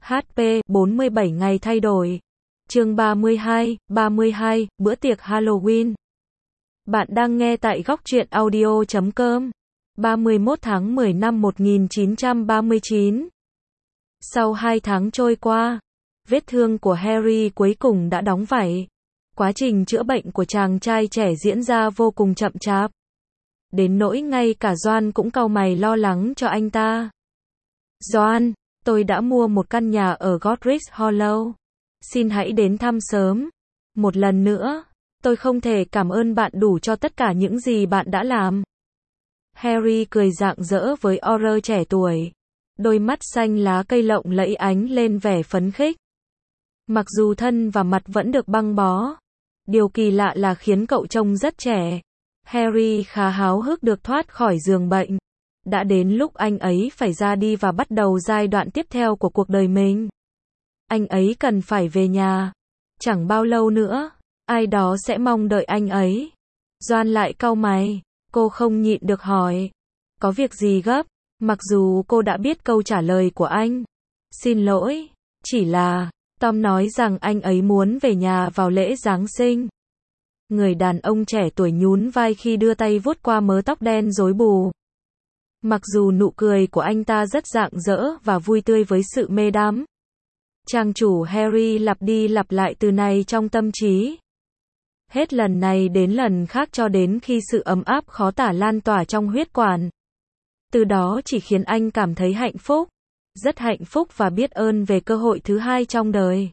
HP 47 ngày thay đổi. Chương 32, bữa tiệc Halloween. Bạn đang nghe tại góc truyện audio.com. 31 tháng 10 năm 1939. Sau 2 tháng trôi qua, vết thương của Harry cuối cùng đã đóng vảy. Quá trình chữa bệnh của chàng trai trẻ diễn ra vô cùng chậm chạp. Đến nỗi ngay cả John cũng cau mày lo lắng cho anh ta. John, tôi đã mua một căn nhà ở Godric's Hollow. Xin hãy đến thăm sớm. Một lần nữa, tôi không thể cảm ơn bạn đủ cho tất cả những gì bạn đã làm. Harry cười rạng rỡ với Auror trẻ tuổi. Đôi mắt xanh lá cây lộng lẫy ánh lên vẻ phấn khích. Mặc dù thân và mặt vẫn được băng bó, điều kỳ lạ là khiến cậu trông rất trẻ. Harry khá háo hức được thoát khỏi giường bệnh. Đã đến lúc anh ấy phải ra đi và bắt đầu giai đoạn tiếp theo của cuộc đời mình. Anh ấy cần phải về nhà. Chẳng bao lâu nữa, ai đó sẽ mong đợi anh ấy. John lại cau mày. Cô không nhịn được hỏi. Có việc gì gấp? Mặc dù cô đã biết câu trả lời của anh. Xin lỗi, chỉ là Tom nói rằng anh ấy muốn về nhà vào lễ Giáng sinh. Người đàn ông trẻ tuổi nhún vai khi đưa tay vuốt qua mớ tóc đen rối bù. Mặc dù nụ cười của anh ta rất rạng rỡ và vui tươi với sự mê đắm. Trang chủ Harry lặp đi lặp lại từ này trong tâm trí. Hết lần này đến lần khác cho đến khi sự ấm áp khó tả lan tỏa trong huyết quản. Từ đó chỉ khiến anh cảm thấy hạnh phúc. Rất hạnh phúc và biết ơn về cơ hội thứ hai trong đời.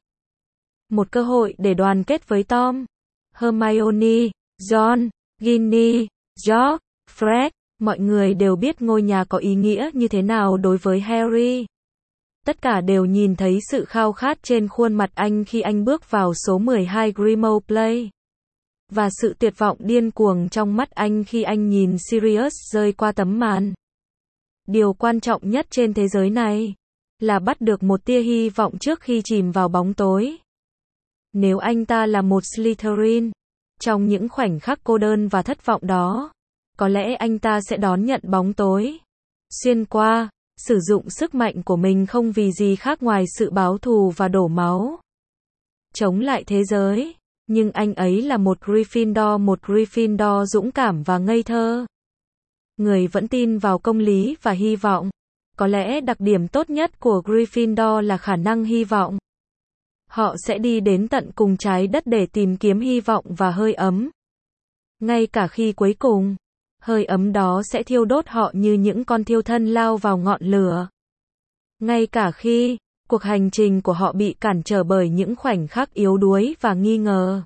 Một cơ hội để đoàn kết với Tom, Hermione, John, Ginny, George, Fred. Mọi người đều biết ngôi nhà có ý nghĩa như thế nào đối với Harry. Tất cả đều nhìn thấy sự khao khát trên khuôn mặt anh khi anh bước vào số 12 Grimmauld Place. Và sự tuyệt vọng điên cuồng trong mắt anh khi anh nhìn Sirius rơi qua tấm màn. Điều quan trọng nhất trên thế giới này là bắt được một tia hy vọng trước khi chìm vào bóng tối. Nếu anh ta là một Slytherin, trong những khoảnh khắc cô đơn và thất vọng đó, có lẽ anh ta sẽ đón nhận bóng tối, xuyên qua, sử dụng sức mạnh của mình không vì gì khác ngoài sự báo thù và đổ máu. Chống lại thế giới, nhưng anh ấy là một Gryffindor dũng cảm và ngây thơ. Người vẫn tin vào công lý và hy vọng. Có lẽ đặc điểm tốt nhất của Gryffindor là khả năng hy vọng. Họ sẽ đi đến tận cùng trái đất để tìm kiếm hy vọng và hơi ấm. Ngay cả khi cuối cùng, hơi ấm đó sẽ thiêu đốt họ như những con thiêu thân lao vào ngọn lửa. Ngay cả khi cuộc hành trình của họ bị cản trở bởi những khoảnh khắc yếu đuối và nghi ngờ,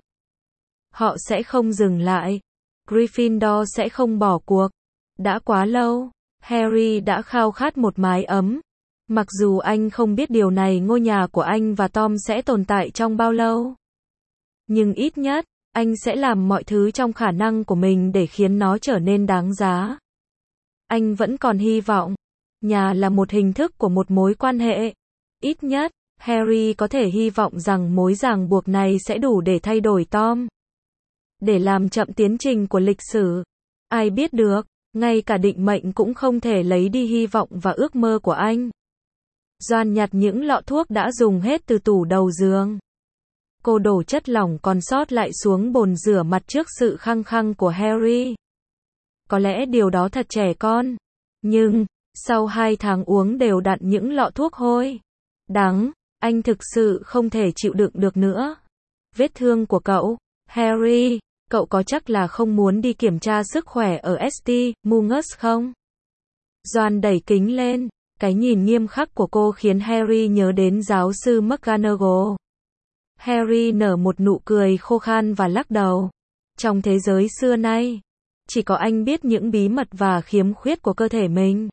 họ sẽ không dừng lại. Gryffindor sẽ không bỏ cuộc. Đã quá lâu, Harry đã khao khát một mái ấm. Mặc dù anh không biết điều này ngôi nhà của anh và Tom sẽ tồn tại trong bao lâu. Nhưng ít nhất, anh sẽ làm mọi thứ trong khả năng của mình để khiến nó trở nên đáng giá. Anh vẫn còn hy vọng. Nhà là một hình thức của một mối quan hệ. Ít nhất, Harry có thể hy vọng rằng mối ràng buộc này sẽ đủ để thay đổi Tom. Để làm chậm tiến trình của lịch sử. Ai biết được, ngay cả định mệnh cũng không thể lấy đi hy vọng và ước mơ của anh. John nhặt những lọ thuốc đã dùng hết từ tủ đầu giường. Cô đổ chất lỏng còn sót lại xuống bồn rửa mặt trước sự khăng khăng của Harry. Có lẽ điều đó thật trẻ con. Nhưng, sau 2 tháng uống đều đặn những lọ thuốc hôi đắng, anh thực sự không thể chịu đựng được nữa. Vết thương của cậu, Harry, cậu có chắc là không muốn đi kiểm tra sức khỏe ở St. Mungus không? John đẩy kính lên. Cái nhìn nghiêm khắc của cô khiến Harry nhớ đến giáo sư McGonagall. Harry nở một nụ cười khô khan và lắc đầu. Trong thế giới xưa nay, chỉ có anh biết những bí mật và khiếm khuyết của cơ thể mình.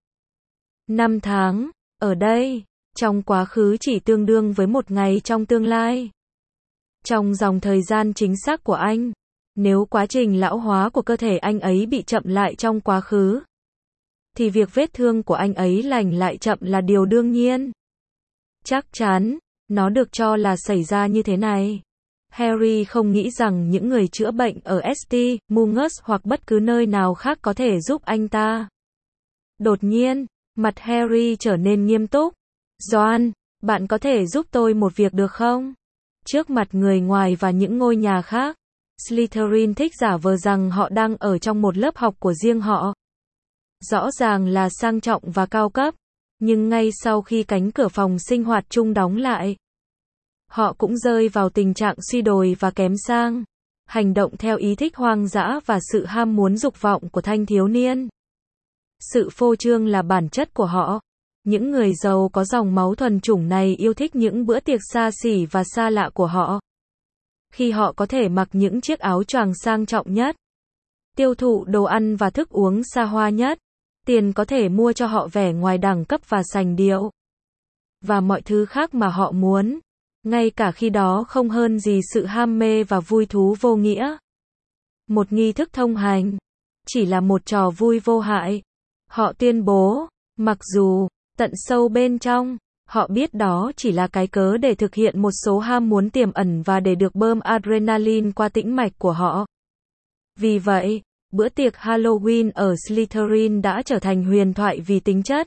5 tháng, ở đây, trong quá khứ chỉ tương đương với một ngày trong tương lai. Trong dòng thời gian chính xác của anh, nếu quá trình lão hóa của cơ thể anh ấy bị chậm lại trong quá khứ, thì việc vết thương của anh ấy lành lại chậm là điều đương nhiên. Chắc chắn, nó được cho là xảy ra như thế này. Harry không nghĩ rằng những người chữa bệnh ở St. Mungus hoặc bất cứ nơi nào khác có thể giúp anh ta. Đột nhiên, mặt Harry trở nên nghiêm túc. John, Bạn có thể giúp tôi một việc được không? Trước mặt người ngoài và những ngôi nhà khác, Slytherin thích giả vờ rằng họ đang ở trong một lớp học của riêng họ. Rõ ràng là sang trọng và cao cấp, nhưng ngay sau khi cánh cửa phòng sinh hoạt chung đóng lại, họ cũng rơi vào tình trạng suy đồi và kém sang, hành động theo ý thích hoang dã và sự ham muốn dục vọng của thanh thiếu niên. Sự phô trương là bản chất của họ. Những người giàu có dòng máu thuần chủng này yêu thích những bữa tiệc xa xỉ và xa lạ của họ. Khi họ có thể mặc những chiếc áo choàng sang trọng nhất, tiêu thụ đồ ăn và thức uống xa hoa nhất, tiền có thể mua cho họ vẻ ngoài đẳng cấp và sành điệu, và mọi thứ khác mà họ muốn, ngay cả khi đó không hơn gì sự ham mê và vui thú vô nghĩa. Một nghi thức thông hành, chỉ là một trò vui vô hại. Họ tuyên bố, mặc dù, tận sâu bên trong, họ biết đó chỉ là cái cớ để thực hiện một số ham muốn tiềm ẩn và để được bơm adrenaline qua tĩnh mạch của họ. Vì vậy, bữa tiệc Halloween ở Slytherin đã trở thành huyền thoại vì tính chất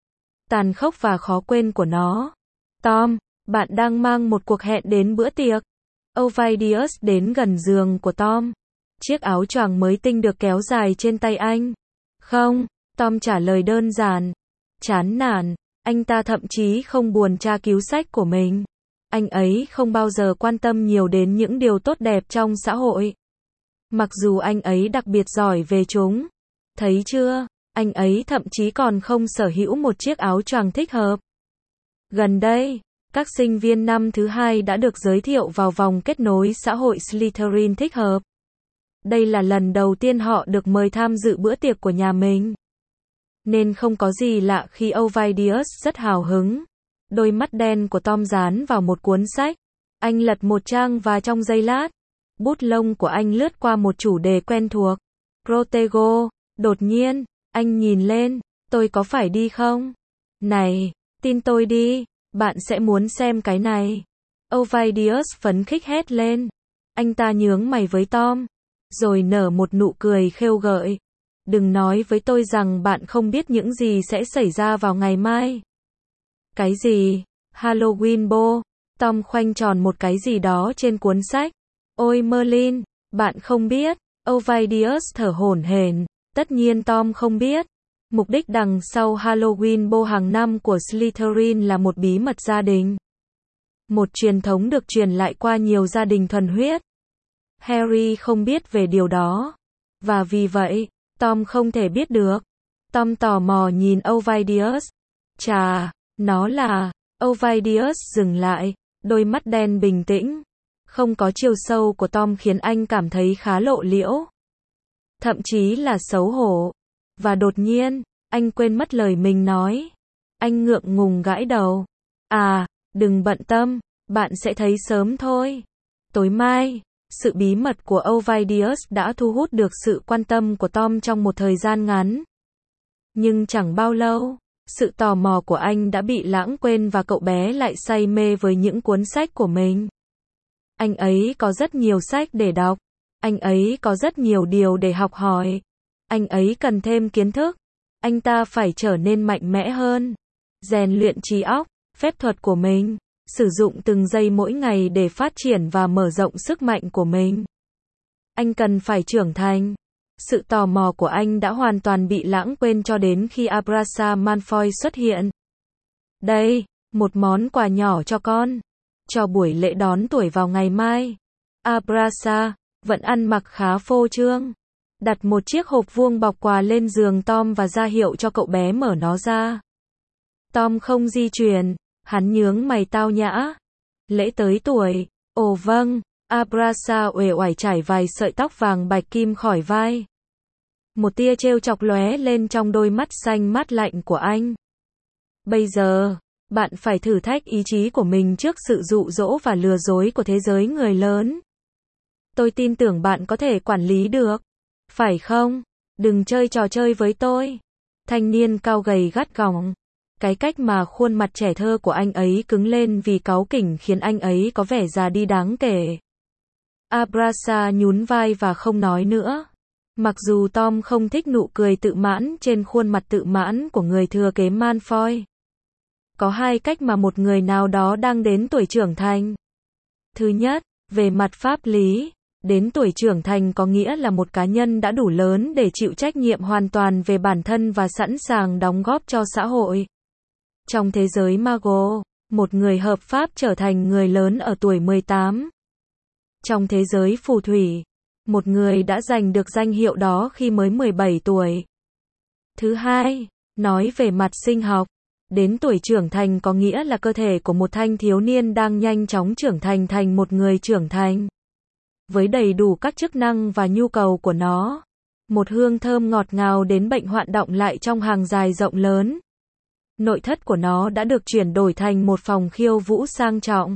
tàn khốc và khó quên của nó. Tom, bạn đang mang một cuộc hẹn đến bữa tiệc. Ovidius đến gần giường của Tom. Chiếc áo choàng mới tinh được kéo dài trên tay anh. Không, Tom trả lời đơn giản. Chán nản, anh ta thậm chí không buồn tra cứu sách của mình. Anh ấy không bao giờ quan tâm nhiều đến những điều tốt đẹp trong xã hội. Mặc dù anh ấy đặc biệt giỏi về chúng. Thấy chưa, anh ấy thậm chí còn không sở hữu một chiếc áo choàng thích hợp. Gần đây, các sinh viên năm thứ hai đã được giới thiệu vào vòng kết nối xã hội Slytherin thích hợp. Đây là lần đầu tiên họ được mời tham dự bữa tiệc của nhà mình. Nên không có gì lạ khi Ovidius rất hào hứng. Đôi mắt đen của Tom dán vào một cuốn sách. Anh lật một trang và trong giây lát, bút lông của anh lướt qua một chủ đề quen thuộc. Protego. Đột nhiên, anh nhìn lên. Tôi có phải đi không? Này, tin tôi đi, bạn sẽ muốn xem cái này. Ovidius phấn khích hét lên. Anh ta nhướng mày với Tom, rồi nở một nụ cười khêu gợi. Đừng nói với tôi rằng bạn không biết những gì sẽ xảy ra vào ngày mai. Cái gì? Halloween Ball. Tom khoanh tròn một cái gì đó trên cuốn sách. Ôi Merlin, bạn không biết. Ovidius thở hổn hển. Tất nhiên Tom không biết. Mục đích đằng sau Halloween Ball hàng năm của Slytherin là một bí mật gia đình. Một truyền thống được truyền lại qua nhiều gia đình thuần huyết. Harry không biết về điều đó. Và vì vậy, Tom không thể biết được. Tom tò mò nhìn Ovidius. Chà, nó là... Ovidius dừng lại, đôi mắt đen bình tĩnh. Không có chiều sâu của Tom khiến anh cảm thấy khá lộ liễu. Thậm chí là xấu hổ. Và đột nhiên, anh quên mất lời mình nói. Anh ngượng ngùng gãi đầu. À, đừng bận tâm, bạn sẽ thấy sớm thôi. Tối mai, sự bí mật của Ovidius đã thu hút được sự quan tâm của Tom trong một thời gian ngắn. Nhưng chẳng bao lâu, sự tò mò của anh đã bị lãng quên và cậu bé lại say mê với những cuốn sách của mình. Anh ấy có rất nhiều sách để đọc. Anh ấy có rất nhiều điều để học hỏi. Anh ấy cần thêm kiến thức. Anh ta phải trở nên mạnh mẽ hơn. Rèn luyện trí óc, phép thuật của mình. Sử dụng từng giây mỗi ngày để phát triển và mở rộng sức mạnh của mình. Anh cần phải trưởng thành. Sự tò mò của anh đã hoàn toàn bị lãng quên cho đến khi Abrasa Malfoy xuất hiện. Đây, một món quà nhỏ cho con. Cho buổi lễ đón tuổi vào ngày mai. Abrasa, vẫn ăn mặc khá phô trương. Đặt một chiếc hộp vuông bọc quà lên giường Tom và ra hiệu cho cậu bé mở nó ra. Tom không di chuyển. Hắn nhướng mày tao nhã. Lễ tới tuổi. Ồ vâng. Abrasa uể oải chải vài sợi tóc vàng bạch kim khỏi vai. Một tia trêu chọc lóe lên trong đôi mắt xanh mát lạnh của anh. Bây giờ, bạn phải thử thách ý chí của mình trước sự dụ dỗ và lừa dối của thế giới người lớn. Tôi tin tưởng bạn có thể quản lý được. Phải không? Đừng chơi trò chơi với tôi. Thanh niên cao gầy gắt gỏng. Cái cách mà khuôn mặt trẻ thơ của anh ấy cứng lên vì cáu kỉnh khiến anh ấy có vẻ già đi đáng kể. Abrasa nhún vai và không nói nữa. Mặc dù Tom không thích nụ cười tự mãn trên khuôn mặt tự mãn của người thừa kế Malfoy. Có hai cách mà một người nào đó đang đến tuổi trưởng thành. Thứ nhất, về mặt pháp lý, đến tuổi trưởng thành có nghĩa là một cá nhân đã đủ lớn để chịu trách nhiệm hoàn toàn về bản thân và sẵn sàng đóng góp cho xã hội. Trong thế giới Mago, một người hợp pháp trở thành người lớn ở tuổi 18. Trong thế giới phù thủy, một người đã giành được danh hiệu đó khi mới 17 tuổi. Thứ hai, nói về mặt sinh học, đến tuổi trưởng thành có nghĩa là cơ thể của một thanh thiếu niên đang nhanh chóng trưởng thành thành một người trưởng thành. Với đầy đủ các chức năng và nhu cầu của nó. Một hương thơm ngọt ngào đến bệnh hoạn động lại trong hàng dài rộng lớn. Nội thất của nó đã được chuyển đổi thành một phòng khiêu vũ sang trọng.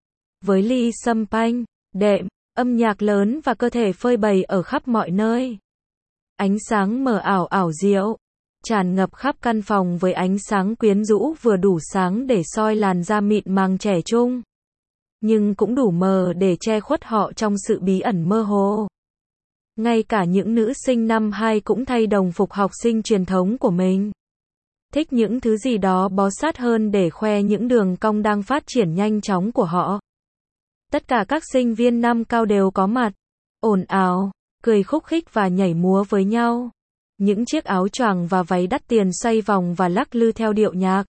Với ly sâm panh, đệm, âm nhạc lớn và cơ thể phơi bày ở khắp mọi nơi. Ánh sáng mờ ảo ảo diệu, tràn ngập khắp căn phòng với ánh sáng quyến rũ vừa đủ sáng để soi làn da mịn màng trẻ trung. Nhưng cũng đủ mờ để che khuất họ trong sự bí ẩn mơ hồ. Ngay cả những nữ sinh năm 2 cũng thay đồng phục học sinh truyền thống của mình. Thích những thứ gì đó bó sát hơn để khoe những đường cong đang phát triển nhanh chóng của họ. Tất cả các sinh viên năm cao đều có mặt, ồn ào, cười khúc khích và nhảy múa với nhau. Những chiếc áo choàng và váy đắt tiền xoay vòng và lắc lư theo điệu nhạc.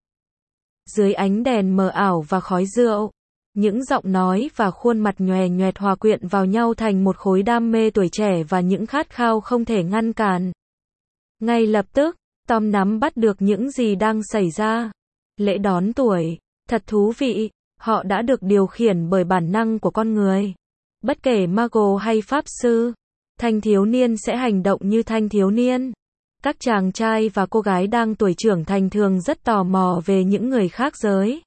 Dưới ánh đèn mờ ảo và khói rượu, những giọng nói và khuôn mặt nhòe nhoẹt hòa quyện vào nhau thành một khối đam mê tuổi trẻ và những khát khao không thể ngăn cản. Ngay lập tức, Tom nắm bắt được những gì đang xảy ra. Lễ đón tuổi, thật thú vị, họ đã được điều khiển bởi bản năng của con người. Bất kể Mago hay Pháp Sư, thanh thiếu niên sẽ hành động như thanh thiếu niên. Các chàng trai và cô gái đang tuổi trưởng thành thường rất tò mò về những người khác giới.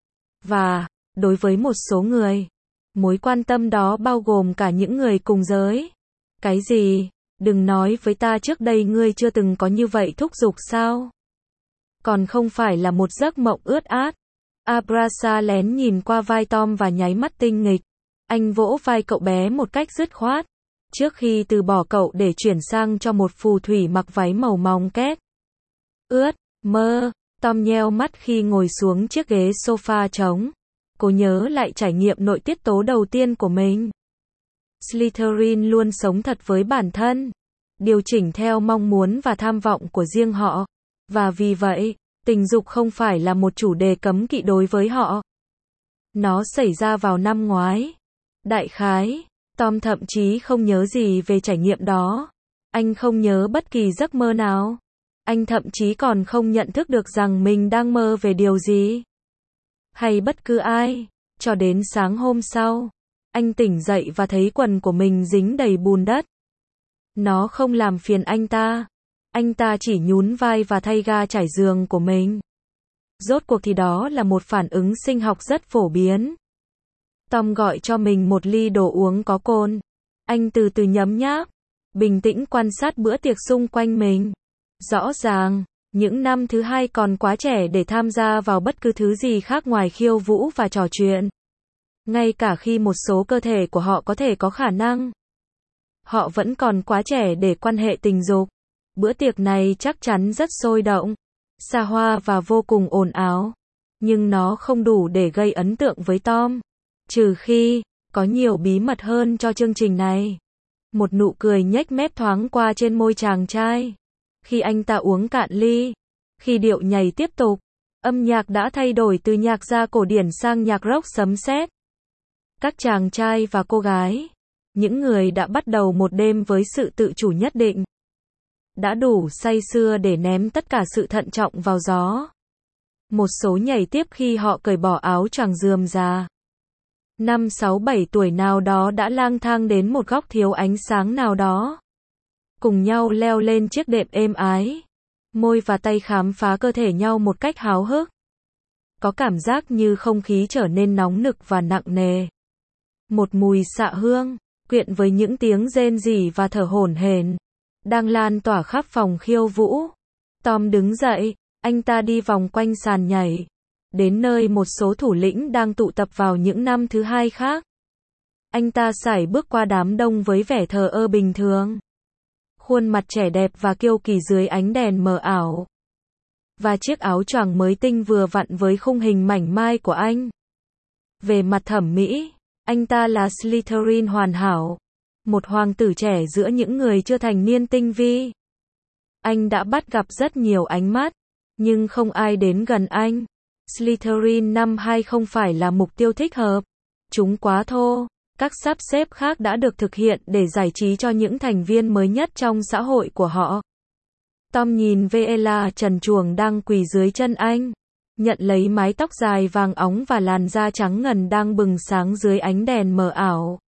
Và, đối với một số người, mối quan tâm đó bao gồm cả những người cùng giới. Cái gì? Đừng nói với ta trước đây ngươi chưa từng có như vậy thúc giục sao? Còn không phải là một giấc mộng ướt át. Abrasa lén nhìn qua vai Tom và nháy mắt tinh nghịch. Anh vỗ vai cậu bé một cách dứt khoát, trước khi từ bỏ cậu để chuyển sang cho một phù thủy mặc váy màu mong két. Ướt, mơ, Tom nheo mắt khi ngồi xuống chiếc ghế sofa trống. Cô nhớ lại trải nghiệm nội tiết tố đầu tiên của mình. Slytherin luôn sống thật với bản thân, điều chỉnh theo mong muốn và tham vọng của riêng họ. Và vì vậy, tình dục không phải là một chủ đề cấm kỵ đối với họ. Nó xảy ra vào năm ngoái. Đại khái, Tom thậm chí không nhớ gì về trải nghiệm đó. Anh không nhớ bất kỳ giấc mơ nào. Anh thậm chí còn không nhận thức được rằng mình đang mơ về điều gì. Hay bất cứ ai. Cho đến sáng hôm sau, anh tỉnh dậy và thấy quần của mình dính đầy bùn đất. Nó không làm phiền anh ta. Anh ta chỉ nhún vai và thay ga trải giường của mình. Rốt cuộc thì đó là một phản ứng sinh học rất phổ biến. Tom gọi cho mình một ly đồ uống có cồn. Anh từ từ nhấm nháp, bình tĩnh quan sát bữa tiệc xung quanh mình. Rõ ràng, những năm thứ hai còn quá trẻ để tham gia vào bất cứ thứ gì khác ngoài khiêu vũ và trò chuyện. Ngay cả khi một số cơ thể của họ có thể có khả năng, họ vẫn còn quá trẻ để quan hệ tình dục. Bữa tiệc này chắc chắn rất sôi động, xa hoa và vô cùng ồn ào. Nhưng nó không đủ để gây ấn tượng với Tom. Trừ khi, có nhiều bí mật hơn cho chương trình này. Một nụ cười nhếch mép thoáng qua trên môi chàng trai. Khi anh ta uống cạn ly. Khi điệu nhảy tiếp tục. Âm nhạc đã thay đổi từ nhạc gia cổ điển sang nhạc rock sấm sét. Các chàng trai và cô gái, những người đã bắt đầu một đêm với sự tự chủ nhất định, đã đủ say sưa để ném tất cả sự thận trọng vào gió. Một số nhảy tiếp khi họ cởi bỏ áo choàng rườm rà. 5, 6, 7 tuổi nào đó đã lang thang đến một góc thiếu ánh sáng nào đó. Cùng nhau leo lên chiếc đệm êm ái. Môi và tay khám phá cơ thể nhau một cách háo hức. Có cảm giác như không khí trở nên nóng nực và nặng nề. Một mùi xạ hương, quyện với những tiếng rên rỉ và thở hổn hển, đang lan tỏa khắp phòng khiêu vũ. Tom đứng dậy, anh ta đi vòng quanh sàn nhảy, đến nơi một số thủ lĩnh đang tụ tập vào những năm thứ hai khác. Anh ta sải bước qua đám đông với vẻ thờ ơ bình thường. Khuôn mặt trẻ đẹp và kiêu kỳ dưới ánh đèn mờ ảo. và chiếc áo choàng mới tinh vừa vặn với khung hình mảnh mai của anh. Về mặt thẩm mỹ, anh ta là Slytherin hoàn hảo, một hoàng tử trẻ giữa những người chưa thành niên tinh vi. Anh đã bắt gặp rất nhiều ánh mắt, nhưng không ai đến gần anh. Slytherin năm 2 không phải là mục tiêu thích hợp. Chúng quá thô. Các sắp xếp khác đã được thực hiện để giải trí cho những thành viên mới nhất trong xã hội của họ. Tom nhìn Veela trần truồng đang quỳ dưới chân anh, nhận lấy mái tóc dài vàng óng và làn da trắng ngần đang bừng sáng dưới ánh đèn mờ ảo.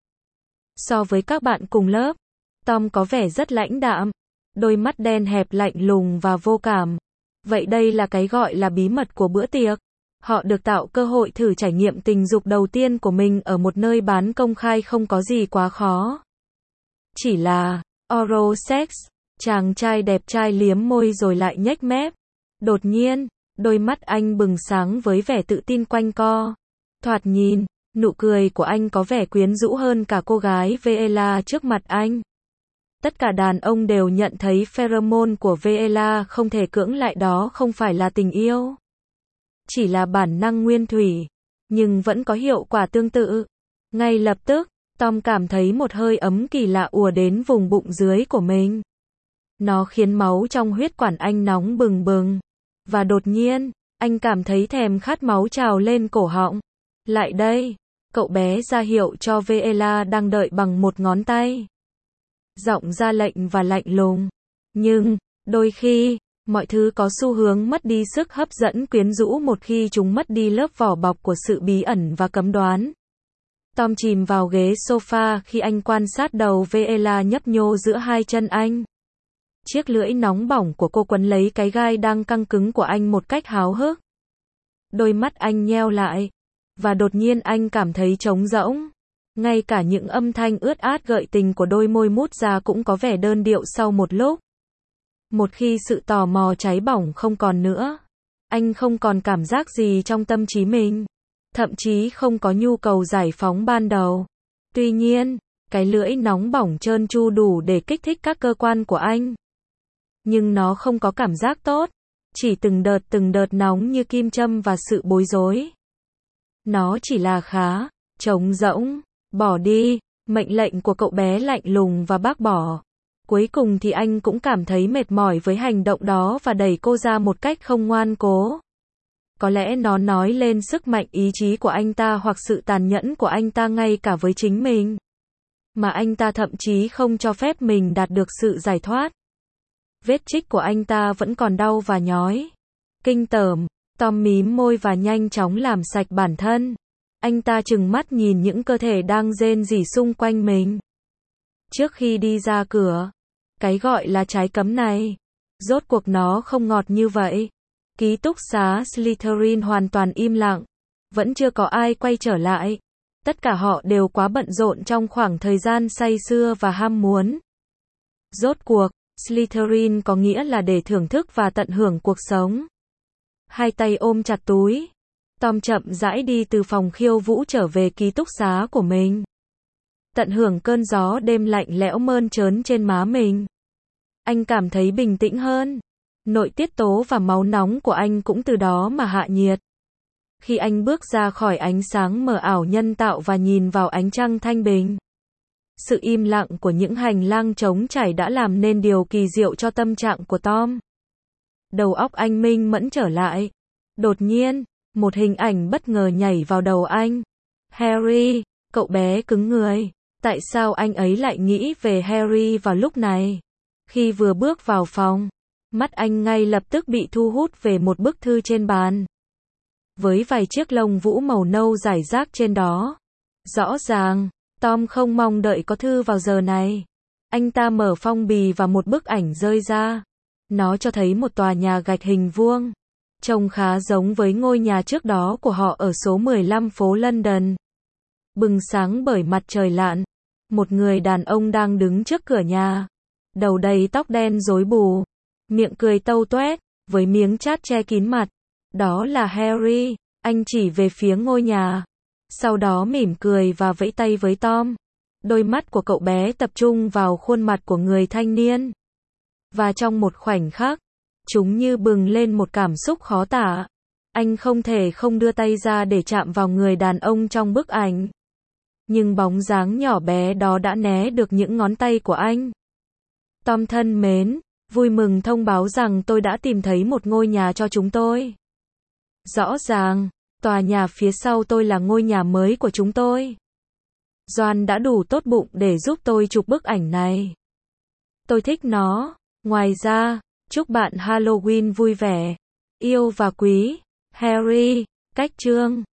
So với các bạn cùng lớp, Tom có vẻ rất lãnh đạm, đôi mắt đen hẹp lạnh lùng và vô cảm. Vậy đây là cái gọi là bí mật của bữa tiệc. Họ được tạo cơ hội thử trải nghiệm tình dục đầu tiên của mình ở một nơi bán công khai không có gì quá khó. Chỉ là oral sex, chàng trai đẹp trai liếm môi rồi lại nhếch mép. Đột nhiên, đôi mắt anh bừng sáng với vẻ tự tin quanh co. Thoạt nhìn, nụ cười của anh có vẻ quyến rũ hơn cả cô gái Veela trước mặt anh. Tất cả đàn ông đều nhận thấy pheromone của Veela không thể cưỡng lại, đó không phải là tình yêu. Chỉ là bản năng nguyên thủy, nhưng vẫn có hiệu quả tương tự. Ngay lập tức, Tom cảm thấy một hơi ấm kỳ lạ ùa đến vùng bụng dưới của mình. Nó khiến máu trong huyết quản anh nóng bừng bừng. Và đột nhiên, anh cảm thấy thèm khát máu trào lên cổ họng. Lại đây, cậu bé ra hiệu cho Veela đang đợi bằng một ngón tay. Giọng ra lệnh và lạnh lùng. Nhưng, đôi khi, mọi thứ có xu hướng mất đi sức hấp dẫn quyến rũ một khi chúng mất đi lớp vỏ bọc của sự bí ẩn và cấm đoán. Tom chìm vào ghế sofa khi anh quan sát đầu Veela nhấp nhô giữa hai chân anh. Chiếc lưỡi nóng bỏng của cô quấn lấy cái gai đang căng cứng của anh một cách háo hức. Đôi mắt anh nheo lại. Và đột nhiên anh cảm thấy trống rỗng. Ngay cả những âm thanh ướt át gợi tình của đôi môi mút ra cũng có vẻ đơn điệu sau một lúc. Một khi sự tò mò cháy bỏng không còn nữa, anh không còn cảm giác gì trong tâm trí mình. Thậm chí không có nhu cầu giải phóng ban đầu. Tuy nhiên, cái lưỡi nóng bỏng trơn tru đủ để kích thích các cơ quan của anh. Nhưng nó không có cảm giác tốt. Chỉ từng đợt nóng như kim châm và sự bối rối. Nó chỉ là khá, trống rỗng, bỏ đi, mệnh lệnh của cậu bé lạnh lùng và bác bỏ. Cuối cùng thì anh cũng cảm thấy mệt mỏi với hành động đó và đẩy cô ra một cách không ngoan cố. Có lẽ nó nói lên sức mạnh ý chí của anh ta hoặc sự tàn nhẫn của anh ta ngay cả với chính mình. Mà anh ta thậm chí không cho phép mình đạt được sự giải thoát. Vết chích của anh ta vẫn còn đau và nhói. Kinh tởm, Tom mím môi và nhanh chóng làm sạch bản thân. Anh ta trừng mắt nhìn những cơ thể đang rên rỉ xung quanh mình. Trước khi đi ra cửa, cái gọi là trái cấm này, rốt cuộc nó không ngọt như vậy. Ký túc xá Slytherin hoàn toàn im lặng. Vẫn chưa có ai quay trở lại. Tất cả họ đều quá bận rộn trong khoảng thời gian say sưa và ham muốn. Rốt cuộc, Slytherin có nghĩa là để thưởng thức và tận hưởng cuộc sống. Hai tay ôm chặt túi, Tom chậm rãi đi từ phòng khiêu vũ trở về ký túc xá của mình. Tận hưởng cơn gió đêm lạnh lẽo mơn trớn trên má mình. Anh cảm thấy bình tĩnh hơn. Nội tiết tố và máu nóng của anh cũng từ đó mà hạ nhiệt. Khi anh bước ra khỏi ánh sáng mờ ảo nhân tạo và nhìn vào ánh trăng thanh bình, sự im lặng của những hành lang trống trải đã làm nên điều kỳ diệu cho tâm trạng của Tom. Đầu óc anh minh mẫn trở lại. Đột nhiên, một hình ảnh bất ngờ nhảy vào đầu anh. Harry, cậu bé cứng người. Tại sao anh ấy lại nghĩ về Harry vào lúc này? Khi vừa bước vào phòng, mắt anh ngay lập tức bị thu hút về một bức thư trên bàn. Với vài chiếc lông vũ màu nâu rải rác trên đó. Rõ ràng, Tom không mong đợi có thư vào giờ này. Anh ta mở phong bì và một bức ảnh rơi ra. Nó cho thấy một tòa nhà gạch hình vuông. Trông khá giống với ngôi nhà trước đó của họ ở số 15 phố London. Bừng sáng bởi mặt trời lặn. Một người đàn ông đang đứng trước cửa nhà. Đầu đầy tóc đen rối bù. Miệng cười tâu toét, với miếng chát che kín mặt. Đó là Harry. Anh chỉ về phía ngôi nhà. Sau đó mỉm cười và vẫy tay với Tom. Đôi mắt của cậu bé tập trung vào khuôn mặt của người thanh niên. Và trong một khoảnh khắc, Chúng như bừng lên một cảm xúc khó tả. Anh không thể không đưa tay ra để chạm vào người đàn ông trong bức ảnh. Nhưng bóng dáng nhỏ bé đó đã né được những ngón tay của anh. Tom thân mến, vui mừng thông báo rằng tôi đã tìm thấy một ngôi nhà cho chúng tôi. Rõ ràng, tòa nhà phía sau tôi là ngôi nhà mới của chúng tôi. Doan đã đủ tốt bụng để giúp tôi chụp bức ảnh này. Tôi thích nó. Ngoài ra, chúc bạn Halloween vui vẻ, yêu và quý. Harry, cách chương.